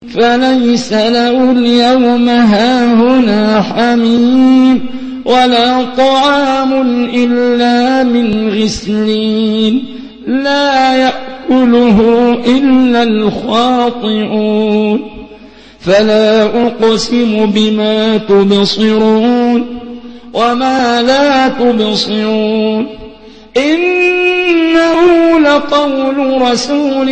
فليس له اليوم هاهنا حميم ولا طعام إلا من غسلين لا يأكله إلا الخاطئون فلا أقسم بما تبصرون وما لا تبصرون إنه لقول رسول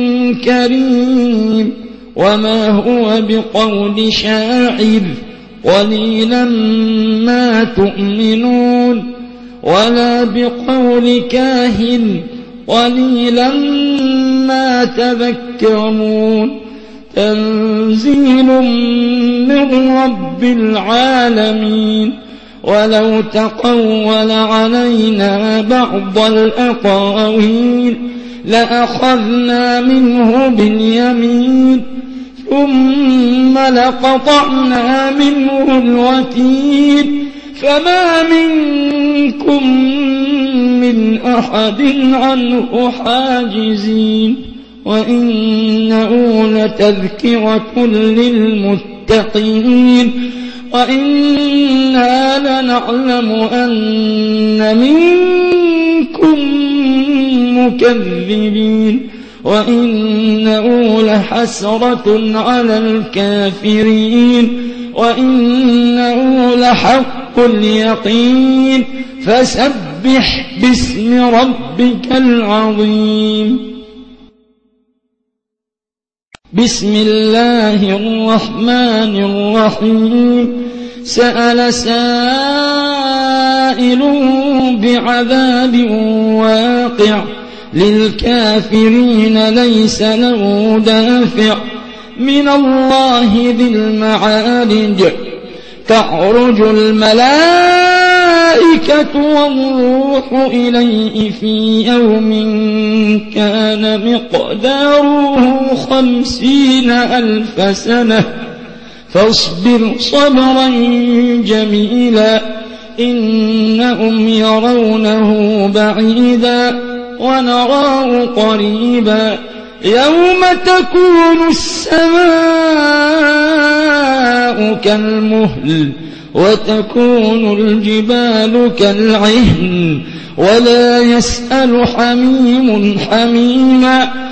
كريم وما هو بقول شاعر قليلا ما تؤمنون ولا بقول كاهن قليلا ما تذكرون تنزيل من رب العالمين ولو تقول علينا بعض الأقاويل لأخذنا منه باليمين ثم لقطعنا منه الوتين فما منكم من أحد عنه حاجزين وإنه لتذكرة للمتقين وإنا لنعلم أن منكم مكذبين وإنه لحسرة على الكافرين وإنه لحق اليقين فسبح باسم ربك العظيم بسم الله الرحمن الرحيم سأل سائل بعذاب واقع للكافرين ليس له دافع من الله ذي المعارج تعرج الملائكة والروح إليه في يوم كان مقداره 50,000 سنة فاصبر صبرا جميلا إنهم يرونه بعيدا ونراه قريبا يوم تكون السماء كالمهل وتكون الجبال كالعهن ولا يسأل حميم حميما